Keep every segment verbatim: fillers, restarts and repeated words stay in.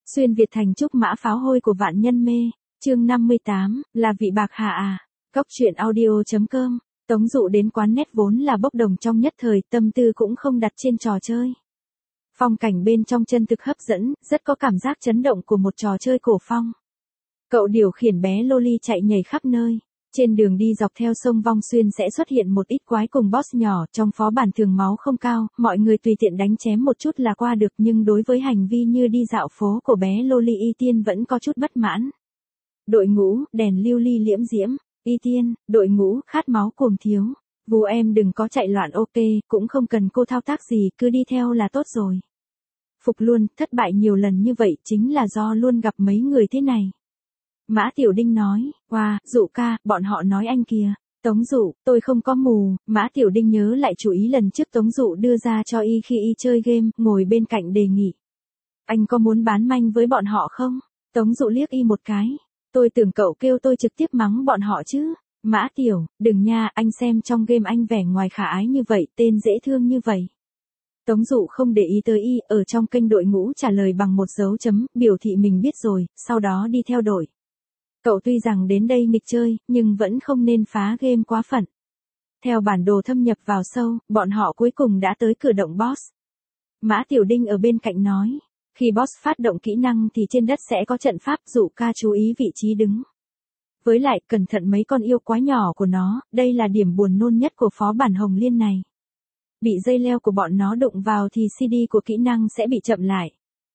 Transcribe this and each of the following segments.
Xuyên Việt thành trúc mã pháo hôi của vạn nhân mê, chương năm mươi tám, là vị bạc hà à. Cốc truyện audio.com, Tống Dụ đến quán nét vốn là bốc đồng trong nhất thời, tâm tư cũng không đặt trên trò chơi. Phong cảnh bên trong chân thực hấp dẫn, rất có cảm giác chấn động của một trò chơi cổ phong. Cậu điều khiển bé Loli chạy nhảy khắp nơi. Trên đường đi dọc theo sông Vong Xuyên sẽ xuất hiện một ít quái cùng boss nhỏ, trong phó bản thường máu không cao, mọi người tùy tiện đánh chém một chút là qua được, nhưng đối với hành vi như đi dạo phố của bé Loli Y Tiên vẫn có chút bất mãn. Đội ngũ, đèn lưu ly liễm diễm, Y Tiên, đội ngũ, khát máu cuồng thiếu. Vù em đừng có chạy loạn, ok, cũng không cần cô thao tác gì, cứ đi theo là tốt rồi. Phục luôn, thất bại nhiều lần như vậy chính là do luôn gặp mấy người thế này. Mã Tiểu Đinh nói, wow, Dụ ca, bọn họ nói anh kìa. Tống Dụ, tôi không có mù. Mã Tiểu Đinh nhớ lại chú ý lần trước Tống Dụ đưa ra cho y khi y chơi game, ngồi bên cạnh đề nghị. Anh có muốn bán manh với bọn họ không? Tống Dụ liếc y một cái. Tôi tưởng cậu kêu tôi trực tiếp mắng bọn họ chứ. Mã Tiểu, đừng nha, anh xem trong game anh vẻ ngoài khả ái như vậy, tên dễ thương như vậy. Tống Dụ không để ý tới y, ở trong kênh đội ngũ trả lời bằng một dấu chấm, biểu thị mình biết rồi, sau đó đi theo đội. Cậu tuy rằng đến đây nghịch chơi, nhưng vẫn không nên phá game quá phận. Theo bản đồ thâm nhập vào sâu, bọn họ cuối cùng đã tới cửa động boss. Mã Tiểu Đinh ở bên cạnh nói, khi boss phát động kỹ năng thì trên đất sẽ có trận pháp, Dụ ca chú ý vị trí đứng. Với lại, cẩn thận mấy con yêu quái nhỏ của nó, đây là điểm buồn nôn nhất của phó bản Hồng Liên này. Bị dây leo của bọn nó đụng vào thì xê đê của kỹ năng sẽ bị chậm lại.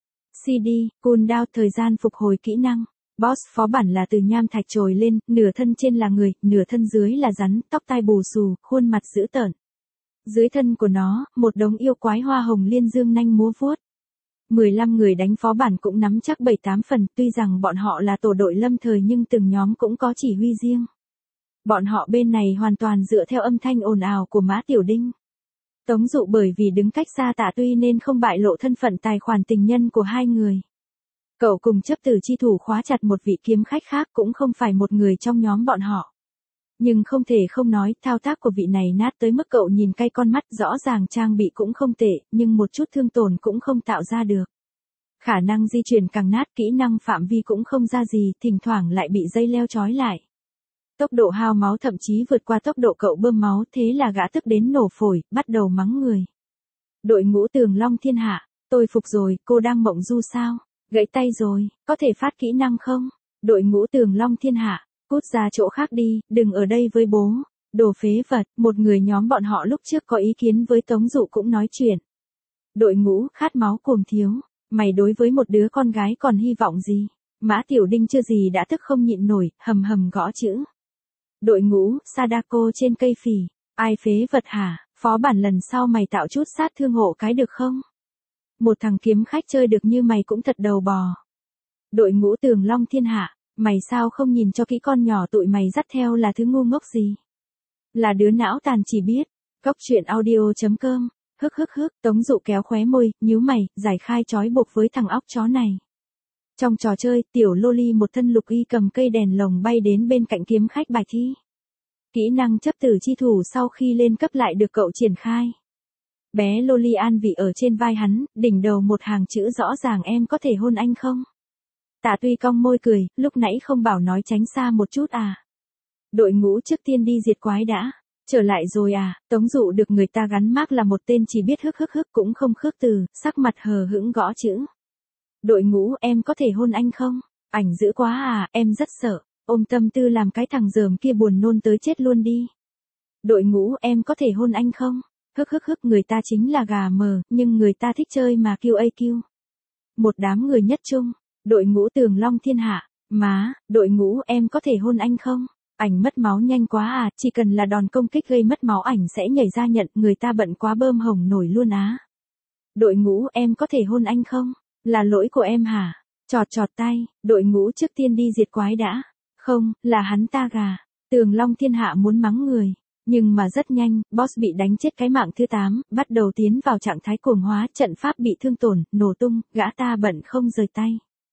xê đê, cooldown, thời gian phục hồi kỹ năng. Boss phó bản là từ nham thạch trồi lên, nửa thân trên là người, nửa thân dưới là rắn, tóc tai bù xù, khuôn mặt dữ tợn. Dưới thân của nó, một đống yêu quái hoa hồng liên dương nanh múa vuốt. mười lăm người đánh phó bản cũng nắm chắc bảy tám phần, tuy rằng bọn họ là tổ đội lâm thời nhưng từng nhóm cũng có chỉ huy riêng. Bọn họ bên này hoàn toàn dựa theo âm thanh ồn ào của Mã Tiểu Đinh. Tống Dụ bởi vì đứng cách xa Tạ Tuy nên không bại lộ thân phận tài khoản tình nhân của hai người. Cậu cùng chấp tử chi thủ khóa chặt một vị kiếm khách khác cũng không phải một người trong nhóm bọn họ. Nhưng không thể không nói, thao tác của vị này nát tới mức cậu nhìn cay con mắt, rõ ràng trang bị cũng không tệ, nhưng một chút thương tổn cũng không tạo ra được. Khả năng di chuyển càng nát, kỹ năng phạm vi cũng không ra gì, thỉnh thoảng lại bị dây leo trói lại. Tốc độ hao máu thậm chí vượt qua tốc độ cậu bơm máu, thế là gã tức đến nổ phổi, bắt đầu mắng người. Đội ngũ Tường Long Thiên Hạ, tôi phục rồi, cô đang mộng du sao? Gãy tay rồi, có thể phát kỹ năng không? Đội ngũ Tường Long Thiên Hạ, cút ra chỗ khác đi, đừng ở đây với bố. Đồ phế vật, một người nhóm bọn họ lúc trước có ý kiến với Tống Dụ cũng nói chuyện. Đội ngũ khát máu cuồng thiếu, mày đối với một đứa con gái còn hy vọng gì? Mã Tiểu Đinh chưa gì đã tức không nhịn nổi, hầm hầm gõ chữ. Đội ngũ Sadako trên cây phì, ai phế vật hả? Phó bản lần sau mày tạo chút sát thương hộ cái được không? Một thằng kiếm khách chơi được như mày cũng thật đầu bò. Đội ngũ Tường Long Thiên Hạ, mày sao không nhìn cho kỹ con nhỏ tụi mày dắt theo là thứ ngu ngốc gì? Là đứa não tàn chỉ biết. Cốc truyện audio.com, hức hức hức, Tống Dụ kéo khóe môi, nhíu mày, giải khai trói buộc với thằng óc chó này. Trong trò chơi, tiểu Loli một thân lục y cầm cây đèn lồng bay đến bên cạnh kiếm khách bài thi. Kỹ năng chấp tử chi thủ sau khi lên cấp lại được cậu triển khai. Bé Loli an vị ở trên vai hắn, đỉnh đầu một hàng chữ rõ ràng, em có thể hôn anh không? Tạ Tuy cong môi cười, lúc nãy không bảo nói tránh xa một chút à? Đội ngũ trước tiên đi diệt quái đã. Trở lại rồi à? Tống Dụ được người ta gắn mác là một tên chỉ biết hức hức hức cũng không khước từ, sắc mặt hờ hững gõ chữ. Đội ngũ, em có thể hôn anh không? Ảnh dữ quá à, em rất sợ. Ôm tâm tư làm cái thằng dởm kia buồn nôn tới chết luôn đi. Đội ngũ, em có thể hôn anh không? Hức hức hức, người ta chính là gà mờ, nhưng người ta thích chơi mà kêu a quy. Một đám người nhất trung. Đội ngũ Tường Long Thiên Hạ, má, đội ngũ, em có thể hôn anh không? Ảnh mất máu nhanh quá à, chỉ cần là đòn công kích gây mất máu ảnh sẽ nhảy ra nhận, người ta bận quá bơm hồng nổi luôn á. Đội ngũ, em có thể hôn anh không? Là lỗi của em hả? Chọt chọt tay, đội ngũ trước tiên đi diệt quái đã. Không, là hắn ta gà. Tường Long Thiên Hạ muốn mắng người. Nhưng mà rất nhanh, boss bị đánh chết cái mạng thứ tám, bắt đầu tiến vào trạng thái cuồng hóa, trận pháp bị thương tổn, nổ tung, gã ta bận không rời tay.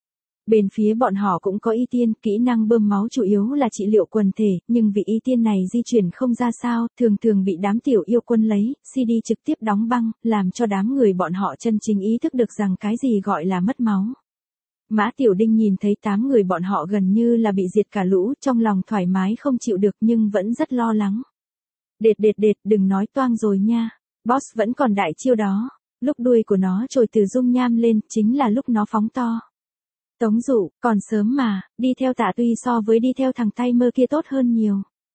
Bên phía bọn họ cũng có Y Tiên, kỹ năng bơm máu chủ yếu là trị liệu quần thể, nhưng vị Y Tiên này di chuyển không ra sao, thường thường bị đám tiểu yêu quân lấy, xê đê trực tiếp đóng băng, làm cho đám người bọn họ chân chính ý thức được rằng cái gì gọi là mất máu. Mã Tiểu Đinh nhìn thấy tám người bọn họ gần như là bị diệt cả lũ, trong lòng thoải mái không chịu được nhưng vẫn rất lo lắng. Đệt đệt đệt, đừng nói toang rồi nha. Boss vẫn còn đại chiêu đó. Lúc đuôi của nó trồi từ dung nham lên, chính là lúc nó phóng to. Tống Dụ, còn sớm mà, đi theo Tạ Tuy so với đi theo thằng tay mơ kia tốt hơn nhiều.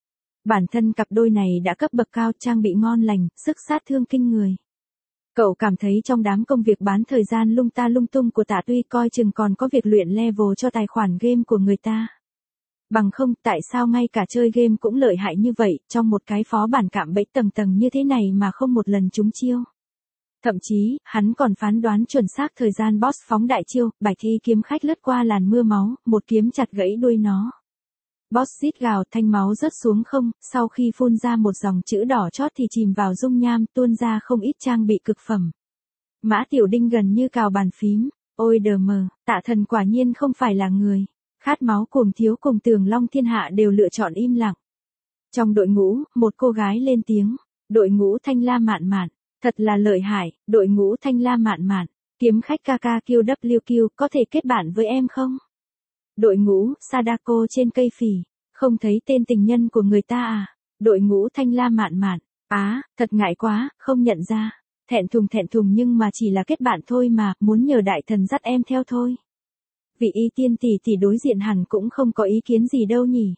Bản thân cặp đôi này đã cấp bậc cao, trang bị ngon lành, sức sát thương kinh người. Cậu cảm thấy trong đám công việc bán thời gian lung ta lung tung của Tạ Tuy coi chừng còn có việc luyện level cho tài khoản game của người ta. Bằng không, tại sao ngay cả chơi game cũng lợi hại như vậy, trong một cái phó bản cạm bẫy tầng tầng như thế này mà không một lần trúng chiêu. Thậm chí, hắn còn phán đoán chuẩn xác thời gian boss phóng đại chiêu, Bạch Thi kiếm khách lướt qua làn mưa máu, một kiếm chặt gãy đuôi nó. Boss rít gào, thanh máu rớt xuống không, sau khi phun ra một dòng chữ đỏ chót thì chìm vào dung nham, tuôn ra không ít trang bị cực phẩm. Mã Tiểu Đinh gần như cào bàn phím, ôi đờ mờ, Tạ Thần quả nhiên không phải là người. Khát máu cùng thiếu cùng Tường Long thiên hạ đều lựa chọn im lặng. Trong đội ngũ, một cô gái lên tiếng, đội ngũ Thanh La Mạn Mạn, thật là lợi hại, đội ngũ Thanh La Mạn Mạn, kiếm khách ca ca Q W Q có thể kết bạn với em không? Đội ngũ Sadako trên cây phỉ, không thấy tên tình nhân của người ta à? Đội ngũ Thanh La Mạn Mạn, á, thật ngại quá, không nhận ra, thẹn thùng thẹn thùng nhưng mà chỉ là kết bạn thôi mà, muốn nhờ đại thần dắt em theo thôi. Vị Y Tiên tỷ tỷ đối diện hẳn cũng không có ý kiến gì đâu nhỉ.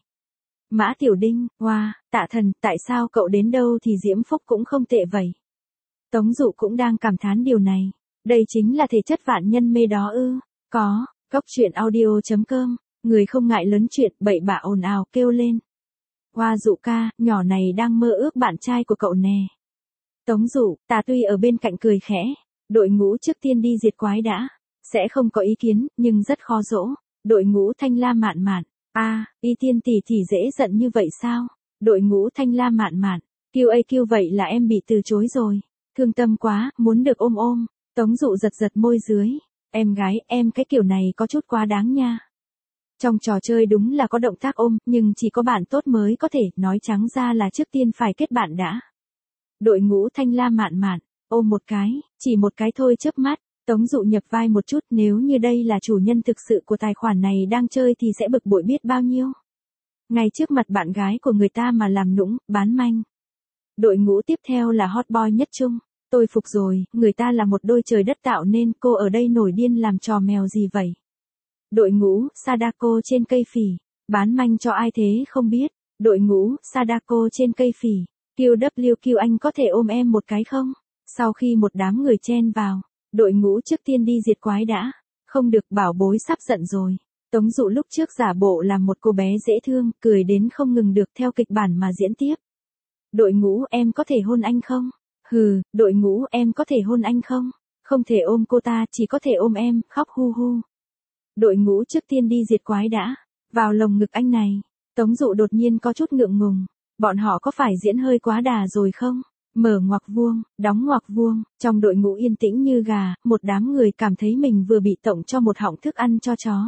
Mã Tiểu Đinh, wow, Tạ Thần, tại sao cậu đến đâu thì Diễm Phúc cũng không tệ vậy? Tống Dụ cũng đang cảm thán điều này. Đây chính là thể chất vạn nhân mê đó ư? Có, Cốc Truyện Audio chấm com, người không ngại lớn chuyện, bậy bạ ồn ào kêu lên. Hoa Dụ ca, nhỏ này đang mơ ước bạn trai của cậu nè. Tống Dụ, Tạ Tuy ở bên cạnh cười khẽ. Đội ngũ trước tiên đi diệt quái đã. Sẽ không có ý kiến, nhưng rất khó dỗ. Đội ngũ Thanh La Mạn Mạn. A, à, Y Tiên tỷ tỷ dễ giận như vậy sao? Đội ngũ Thanh La Mạn Mạn. Q A Q vậy là em bị từ chối rồi. Thương tâm quá, muốn được ôm ôm. Tống Dụ giật giật môi dưới. Em gái, em cái kiểu này có chút quá đáng nha. Trong trò chơi đúng là có động tác ôm, nhưng chỉ có bạn tốt mới có thể, nói trắng ra là trước tiên phải kết bạn đã. Đội ngũ Thanh La Mạn Mạn. Ôm một cái, chỉ một cái thôi chớp mắt. Tống Dụ nhập vai một chút, nếu như đây là chủ nhân thực sự của tài khoản này đang chơi thì sẽ bực bội biết bao nhiêu. Ngay trước mặt bạn gái của người ta mà làm nũng, bán manh. Đội ngũ tiếp theo là hot boy nhất trung. Tôi phục rồi, người ta là một đôi trời đất tạo nên, cô ở đây nổi điên làm trò mèo gì vậy? Đội ngũ Sadako trên cây phỉ, bán manh cho ai thế không biết. Đội ngũ Sadako trên cây phỉ, Q W Q anh có thể ôm em một cái không? Sau khi một đám người chen vào, đội ngũ trước tiên đi diệt quái đã. Không được, bảo bối sắp giận rồi. Tống Dụ lúc trước giả bộ làm một cô bé dễ thương, cười đến không ngừng được theo kịch bản mà diễn tiếp. Đội ngũ em có thể hôn anh không? Hừ, đội ngũ em có thể hôn anh không? Không thể ôm cô ta, chỉ có thể ôm em, khóc hu hu. Đội ngũ trước tiên đi diệt quái đã. Vào lồng ngực anh này. Tống Dụ đột nhiên có chút ngượng ngùng. Bọn họ có phải diễn hơi quá đà rồi không? Mở ngoặc vuông, đóng ngoặc vuông, trong đội ngũ yên tĩnh như gà, một đám người cảm thấy mình vừa bị tổng cho một họng thức ăn cho chó.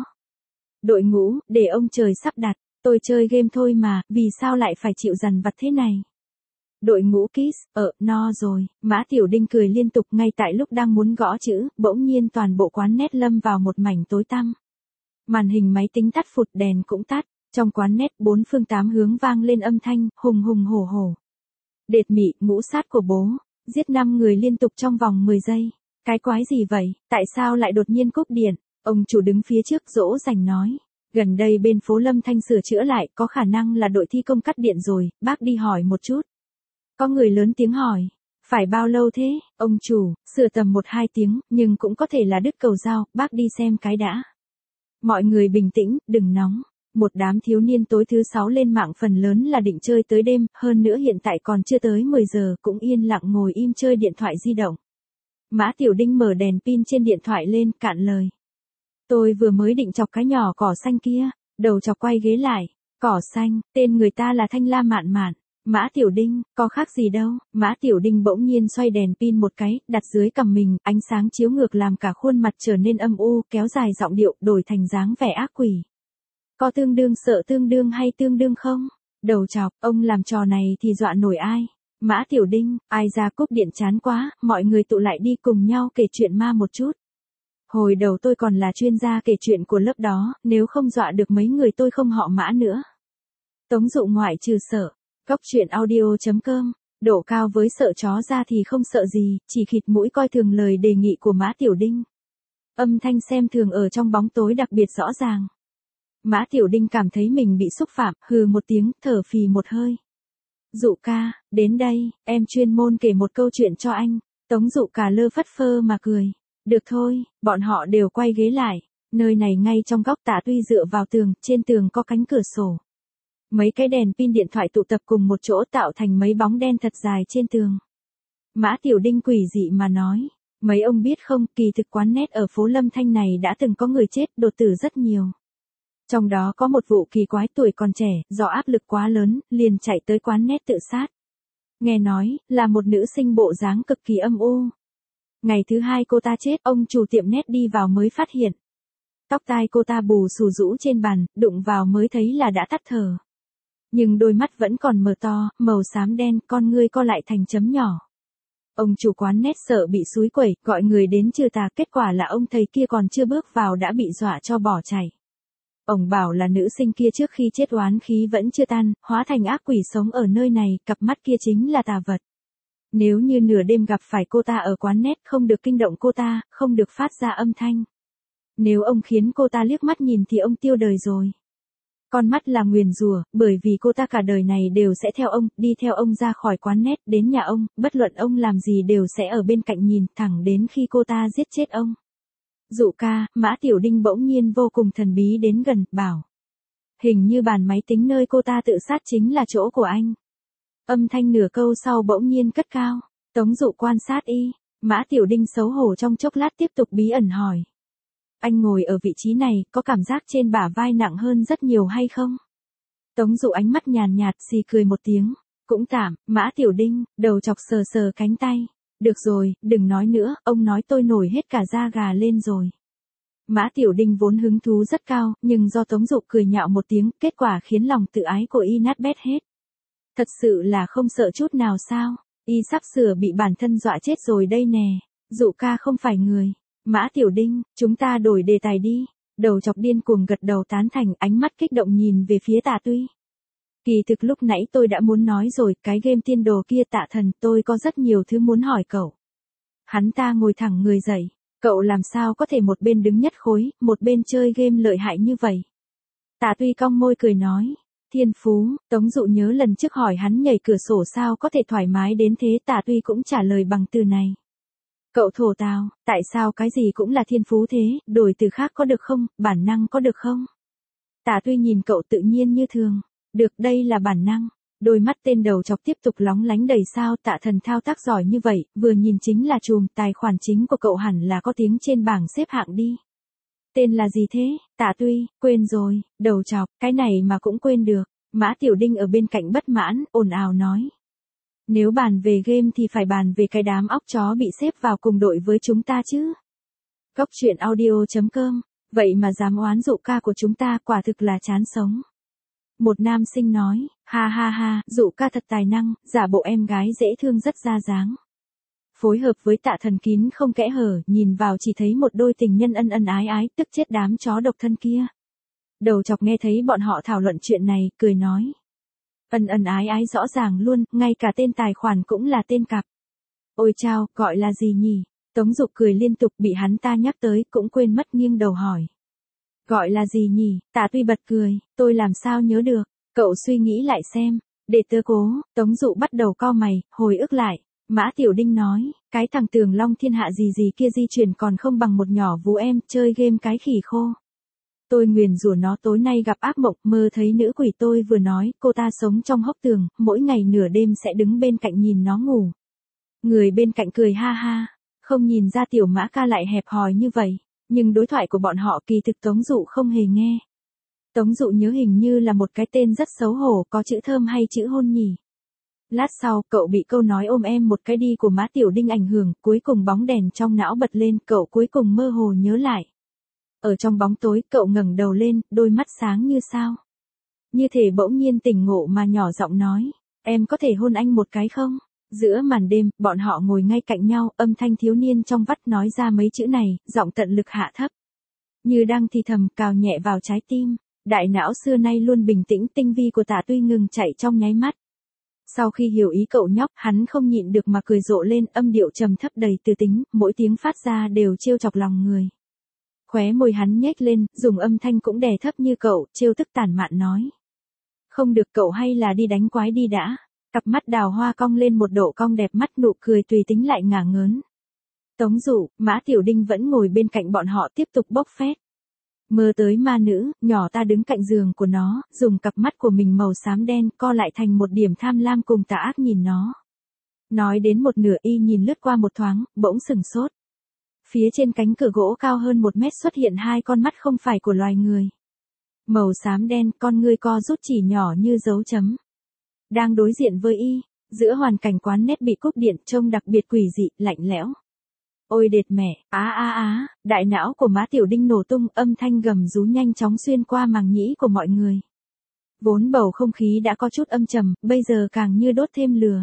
Đội ngũ, để ông trời sắp đặt, tôi chơi game thôi mà, vì sao lại phải chịu dằn vặt thế này? Đội ngũ Kiss, ờ, no rồi, Mã Tiểu Đinh cười liên tục ngay tại lúc đang muốn gõ chữ, bỗng nhiên toàn bộ quán net lâm vào một mảnh tối tăm. Màn hình máy tính tắt phụt, đèn cũng tắt, trong quán net bốn phương tám hướng vang lên âm thanh, hùng hùng hổ hổ. Đệt mị, ngũ sát của bố, giết năm người liên tục trong vòng mười giây. Cái quái gì vậy, tại sao lại đột nhiên cúp điện? Ông chủ đứng phía trước dỗ dành nói. Gần đây bên phố Lâm Thanh sửa chữa lại, có khả năng là đội thi công cắt điện rồi, bác đi hỏi một chút. Có người lớn tiếng hỏi. Phải bao lâu thế, ông chủ, sửa tầm một hai tiếng, nhưng cũng có thể là đứt cầu dao, bác đi xem cái đã. Mọi người bình tĩnh, đừng nóng. Một đám thiếu niên tối thứ sáu lên mạng phần lớn là định chơi tới đêm, hơn nữa hiện tại còn chưa tới mười giờ, cũng yên lặng ngồi im chơi điện thoại di động. Mã Tiểu Đinh mở đèn pin trên điện thoại lên, cạn lời. Tôi vừa mới định chọc cái nhỏ cỏ xanh kia, đầu chọc quay ghế lại. Cỏ xanh, tên người ta là Thanh La Mạn Mạn. Mã Tiểu Đinh, có khác gì đâu. Mã Tiểu Đinh bỗng nhiên xoay đèn pin một cái, đặt dưới cằm mình, ánh sáng chiếu ngược làm cả khuôn mặt trở nên âm u, kéo dài giọng điệu, đổi thành dáng vẻ ác quỷ. Có tương đương sợ tương đương hay tương đương không? Đầu chọc, ông làm trò này thì dọa nổi ai? Mã Tiểu Đinh, ai ra cúp điện chán quá, mọi người tụ lại đi cùng nhau kể chuyện ma một chút. Hồi đầu tôi còn là chuyên gia kể chuyện của lớp đó, nếu không dọa được mấy người tôi không họ Mã nữa. Tống Dụ ngoại trừ sợ. Cốc truyện audio chấm com. Độ cao với sợ chó ra thì không sợ gì, chỉ khịt mũi coi thường lời đề nghị của Mã Tiểu Đinh. Âm thanh xem thường ở trong bóng tối đặc biệt rõ ràng. Mã Tiểu Đinh cảm thấy mình bị xúc phạm, hừ một tiếng, thở phì một hơi. Dụ ca, đến đây, em chuyên môn kể một câu chuyện cho anh. Tống Dụ cả lơ phất phơ mà cười. Được thôi, bọn họ đều quay ghế lại. Nơi này ngay trong góc Tạ Tuy dựa vào tường, trên tường có cánh cửa sổ. Mấy cái đèn pin điện thoại tụ tập cùng một chỗ tạo thành mấy bóng đen thật dài trên tường. Mã Tiểu Đinh quỷ dị mà nói. Mấy ông biết không, kỳ thực quán net ở phố Lâm Thanh này đã từng có người chết, đột tử rất nhiều. Trong đó có một vụ kỳ quái tuổi còn trẻ, do áp lực quá lớn, liền chạy tới quán net tự sát. Nghe nói, là một nữ sinh bộ dáng cực kỳ âm u. Ngày thứ hai cô ta chết, ông chủ tiệm net đi vào mới phát hiện. Tóc tai cô ta bù xù rũ trên bàn, đụng vào mới thấy là đã tắt thở. Nhưng đôi mắt vẫn còn mờ to, màu xám đen, con ngươi co lại thành chấm nhỏ. Ông chủ quán net sợ bị xúi quẩy, gọi người đến trừ tà, kết quả là ông thầy kia còn chưa bước vào đã bị dọa cho bỏ chạy. Ông bảo là nữ sinh kia trước khi chết oán khí vẫn chưa tan, hóa thành ác quỷ sống ở nơi này, cặp mắt kia chính là tà vật. Nếu như nửa đêm gặp phải cô ta ở quán net, không được kinh động cô ta, không được phát ra âm thanh. Nếu ông khiến cô ta liếc mắt nhìn thì ông tiêu đời rồi. Con mắt là nguyền rủa, bởi vì cô ta cả đời này đều sẽ theo ông, đi theo ông ra khỏi quán net, đến nhà ông, bất luận ông làm gì đều sẽ ở bên cạnh nhìn, thẳng đến khi cô ta giết chết ông. Dụ ca, Mã Tiểu Đinh bỗng nhiên vô cùng thần bí đến gần, bảo. Hình như bàn máy tính nơi cô ta tự sát chính là chỗ của anh. Âm thanh nửa câu sau bỗng nhiên cất cao. Tống Dụ quan sát y. Mã Tiểu Đinh xấu hổ trong chốc lát tiếp tục bí ẩn hỏi. Anh ngồi ở vị trí này, có cảm giác trên bả vai nặng hơn rất nhiều hay không? Tống Dụ ánh mắt nhàn nhạt, xì cười một tiếng. Cũng tạm, Mã Tiểu Đinh, đầu chọc sờ sờ cánh tay. Được rồi, đừng nói nữa, ông nói tôi nổi hết cả da gà lên rồi. Mã Tiểu Đinh vốn hứng thú rất cao, nhưng do Tống Dụ cười nhạo một tiếng, kết quả khiến lòng tự ái của y nát bét hết. Thật sự là không sợ chút nào sao, y sắp sửa bị bản thân dọa chết rồi đây nè. Dụ ca không phải người. Mã Tiểu Đinh, chúng ta đổi đề tài đi. Đầu chọc điên cuồng gật đầu tán thành, ánh mắt kích động nhìn về phía Tạ Tuy. Kỳ thực lúc nãy tôi đã muốn nói rồi, cái game tiên đồ kia Tạ Thần, tôi có rất nhiều thứ muốn hỏi cậu. Hắn ta ngồi thẳng người dậy, cậu làm sao có thể một bên đứng nhất khối, một bên chơi game lợi hại như vậy? Tạ Tuy cong môi cười nói, thiên phú. Tống Dụ nhớ lần trước hỏi hắn nhảy cửa sổ sao có thể thoải mái đến thế, Tạ Tuy cũng trả lời bằng từ này. Cậu thổ tào, tại sao cái gì cũng là thiên phú thế, đổi từ khác có được không, bản năng có được không? Tạ Tuy nhìn cậu tự nhiên như thường. Được, đây là bản năng. Đôi mắt tên đầu chọc tiếp tục lóng lánh đầy sao, Tạ Thần thao tác giỏi như vậy, vừa nhìn chính là chùm, tài khoản chính của cậu hẳn là có tiếng trên bảng xếp hạng đi. Tên là gì thế? Tạ Tuy, quên rồi, đầu chọc, cái này mà cũng quên được. Mã Tiểu Đinh ở bên cạnh bất mãn, ồn ào nói. Nếu bàn về game thì phải bàn về cái đám óc chó bị xếp vào cùng đội với chúng ta chứ. Cốc truyện audio chấm com, vậy mà dám oán Dụ ca của chúng ta, quả thực là chán sống. Một nam sinh nói, ha ha ha, Dụ ca thật tài năng, giả bộ em gái dễ thương rất ra dáng. Phối hợp với Tạ Thần kín không kẽ hở, nhìn vào chỉ thấy một đôi tình nhân ân ân ái ái, tức chết đám chó độc thân kia. Đầu chọc nghe thấy bọn họ thảo luận chuyện này, cười nói. Ân ân ái ái rõ ràng luôn, ngay cả tên tài khoản cũng là tên cặp. Ôi chao, gọi là gì nhỉ? Tống Dục cười liên tục, bị hắn ta nhắc tới, cũng quên mất nghiêng đầu hỏi. Gọi là gì nhỉ? Tạ Tuy bật cười, tôi làm sao nhớ được, cậu suy nghĩ lại xem, để tớ cố. Tống Dụ bắt đầu cau mày, hồi ức lại. Mã Tiểu Đinh nói, cái thằng Tường Long thiên hạ gì gì kia di chuyển còn không bằng một nhỏ vú em, chơi game cái khỉ khô. Tôi nguyền rủa nó tối nay gặp ác mộng, mơ thấy nữ quỷ, tôi vừa nói, cô ta sống trong hốc tường, mỗi ngày nửa đêm sẽ đứng bên cạnh nhìn nó ngủ. Người bên cạnh cười ha ha, không nhìn ra tiểu Mã ca lại hẹp hòi như vậy, nhưng đối thoại của bọn họ kỳ thực Tống Dụ không hề nghe. Tống Dụ nhớ hình như là một cái tên rất xấu hổ, có chữ thơm hay chữ hôn nhỉ. Lát sau, cậu bị câu nói ôm em một cái đi của Mã Tiểu Đinh ảnh hưởng, cuối cùng bóng đèn trong não bật lên, cậu cuối cùng mơ hồ nhớ lại. Ở trong bóng tối, cậu ngẩng đầu lên, đôi mắt sáng như sao. Như thể bỗng nhiên tỉnh ngộ mà nhỏ giọng nói, em có thể hôn anh một cái không? Giữa màn đêm, bọn họ ngồi ngay cạnh nhau, âm thanh thiếu niên trong vắt nói ra mấy chữ này, giọng tận lực hạ thấp. Như đang thì thầm cào nhẹ vào trái tim, đại não xưa nay luôn bình tĩnh tinh vi của Tạ Tuy ngừng chạy trong nháy mắt. Sau khi hiểu ý cậu nhóc, hắn không nhịn được mà cười rộ lên, âm điệu trầm thấp đầy tư tính, mỗi tiếng phát ra đều trêu chọc lòng người. Khóe môi hắn nhếch lên, dùng âm thanh cũng đè thấp như cậu, trêu tức tản mạn nói. Không được, cậu hay là đi đánh quái đi đã. Cặp mắt đào hoa cong lên một độ cong đẹp mắt, nụ cười tùy tính lại ngả ngớn. Tống Dụ, Mã Tiểu Đinh vẫn ngồi bên cạnh bọn họ tiếp tục bốc phét. Mơ tới ma nữ, nhỏ ta đứng cạnh giường của nó, dùng cặp mắt của mình màu xám đen co lại thành một điểm tham lam cùng tà ác nhìn nó. Nói đến một nửa y nhìn lướt qua một thoáng, bỗng sừng sốt. Phía trên cánh cửa gỗ cao hơn một mét xuất hiện hai con mắt không phải của loài người. Màu xám đen, con ngươi co rút chỉ nhỏ như dấu chấm. Đang đối diện với y, giữa hoàn cảnh quán nét bị cúp điện trông đặc biệt quỷ dị, lạnh lẽo. Ôi đệt mẹ, á á á, đại não của Mã Tiểu Đinh nổ tung, âm thanh gầm rú nhanh chóng xuyên qua màng nhĩ của mọi người. Vốn bầu không khí đã có chút âm trầm, bây giờ càng như đốt thêm lửa.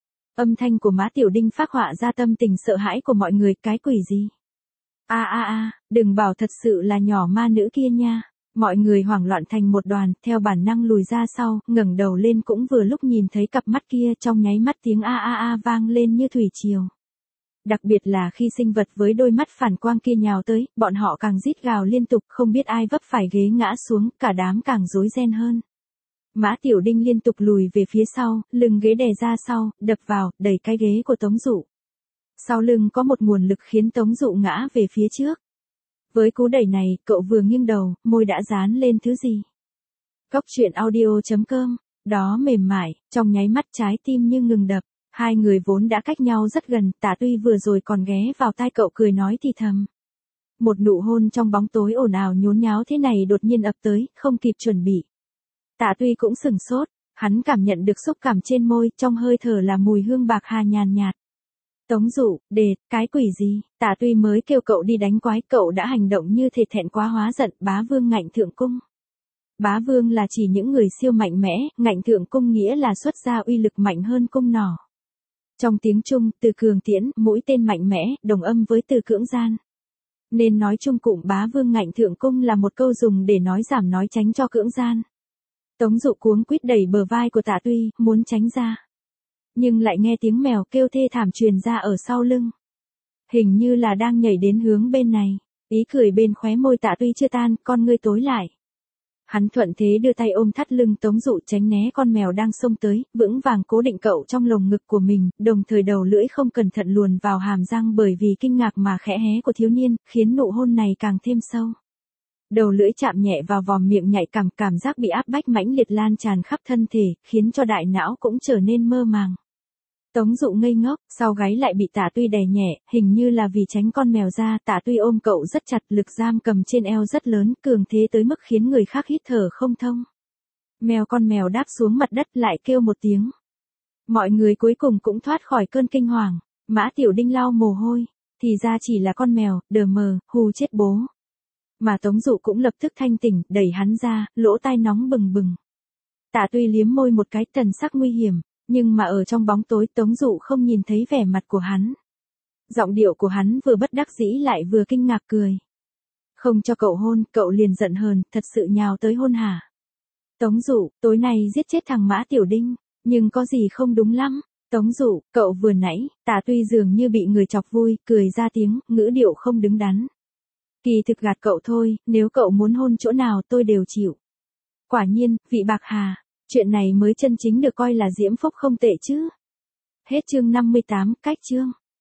Âm thanh của Mã Tiểu Đinh phác họa ra tâm tình sợ hãi của mọi người, cái quỷ gì? A a a, đừng bảo thật sự là nhỏ ma nữ kia nha. Mọi người hoảng loạn thành một đoàn, theo bản năng lùi ra sau, ngẩng đầu lên cũng vừa lúc nhìn thấy cặp mắt kia, trong nháy mắt tiếng a a a vang lên như thủy triều. Đặc biệt là khi sinh vật với đôi mắt phản quang kia nhào tới, bọn họ càng rít gào liên tục, không biết ai vấp phải ghế ngã xuống, cả đám càng rối ren hơn. Mã Tiểu Đinh liên tục lùi về phía sau, lưng ghế đè ra sau, đập vào, đẩy cái ghế của Tống Dụ. Sau lưng có một nguồn lực khiến Tống Dụ ngã về phía trước. Với cú đẩy này, cậu vừa nghiêng đầu, môi đã dán lên thứ gì. Cốc truyện audio chấm com, đó mềm mại, trong nháy mắt trái tim như ngừng đập. Hai người vốn đã cách nhau rất gần, Tạ Tuy vừa rồi còn ghé vào tai cậu cười nói thì thầm. Một nụ hôn trong bóng tối ồn ào nhốn nháo thế này đột nhiên ập tới, không kịp chuẩn bị. Tạ Tuy cũng sừng sốt, hắn cảm nhận được xúc cảm trên môi, trong hơi thở là mùi hương bạc hà nhàn nhạt. Tống Dụ, đệt, cái quỷ gì? Tạ Tuy mới kêu cậu đi đánh quái, cậu đã hành động như thể thẹn quá hóa giận. Bá vương ngạnh thượng cung. Bá vương là chỉ những người siêu mạnh mẽ, ngạnh thượng cung nghĩa là xuất ra uy lực mạnh hơn cung nỏ. Trong tiếng Trung, từ cường tiễn, mũi tên mạnh mẽ, đồng âm với từ cưỡng gian. Nên nói chung cụm bá vương ngạnh thượng cung là một câu dùng để nói giảm nói tránh cho cưỡng gian. Tống Dụ cuống quýt đẩy bờ vai của Tạ Tuy, muốn tránh ra. Nhưng lại nghe tiếng mèo kêu thê thảm truyền ra ở sau lưng. Hình như là đang nhảy đến hướng bên này. Ý cười bên khóe môi Tạ Tuy chưa tan, con ngươi tối lại. Hắn thuận thế đưa tay ôm thắt lưng Tống Dụ tránh né con mèo đang xông tới, vững vàng cố định cậu trong lồng ngực của mình, đồng thời đầu lưỡi không cẩn thận luồn vào hàm răng bởi vì kinh ngạc mà khẽ hé của thiếu niên, khiến nụ hôn này càng thêm sâu. Đầu lưỡi chạm nhẹ vào vòm miệng nhạy cảm, cảm giác bị áp bách mãnh liệt lan tràn khắp thân thể, khiến cho đại não cũng trở nên mơ màng. Tống Dụ ngây ngốc, sau gáy lại bị Tạ Tuy đè nhẹ, hình như là vì tránh con mèo ra, Tạ Tuy ôm cậu rất chặt, lực giam cầm trên eo rất lớn, cường thế tới mức khiến người khác hít thở không thông. Mèo con mèo đáp xuống mặt đất lại kêu một tiếng. Mọi người cuối cùng cũng thoát khỏi cơn kinh hoàng, Mã Tiểu Đinh lau mồ hôi, thì ra chỉ là con mèo, đờ mờ, hù chết bố. Mà Tống Dụ cũng lập tức thanh tỉnh, đẩy hắn ra, lỗ tai nóng bừng bừng. Tạ Tuy liếm môi một cái, thần sắc nguy hiểm. Nhưng mà ở trong bóng tối Tống Dụ không nhìn thấy vẻ mặt của hắn. Giọng điệu của hắn vừa bất đắc dĩ lại vừa kinh ngạc cười. Không cho cậu hôn, cậu liền giận hờn, thật sự nhào tới hôn hả? Tống Dụ, tối nay giết chết thằng Mã Tiểu Đinh, nhưng có gì không đúng lắm. Tống Dụ, cậu vừa nãy, Tạ Tuy dường như bị người chọc vui, cười ra tiếng, ngữ điệu không đứng đắn. Kỳ thực gạt cậu thôi, nếu cậu muốn hôn chỗ nào tôi đều chịu. Quả nhiên, vị bạc hà. Chuyện này mới chân chính được coi là diễm phúc không tệ chứ. Hết chương năm mươi tám, cách chương.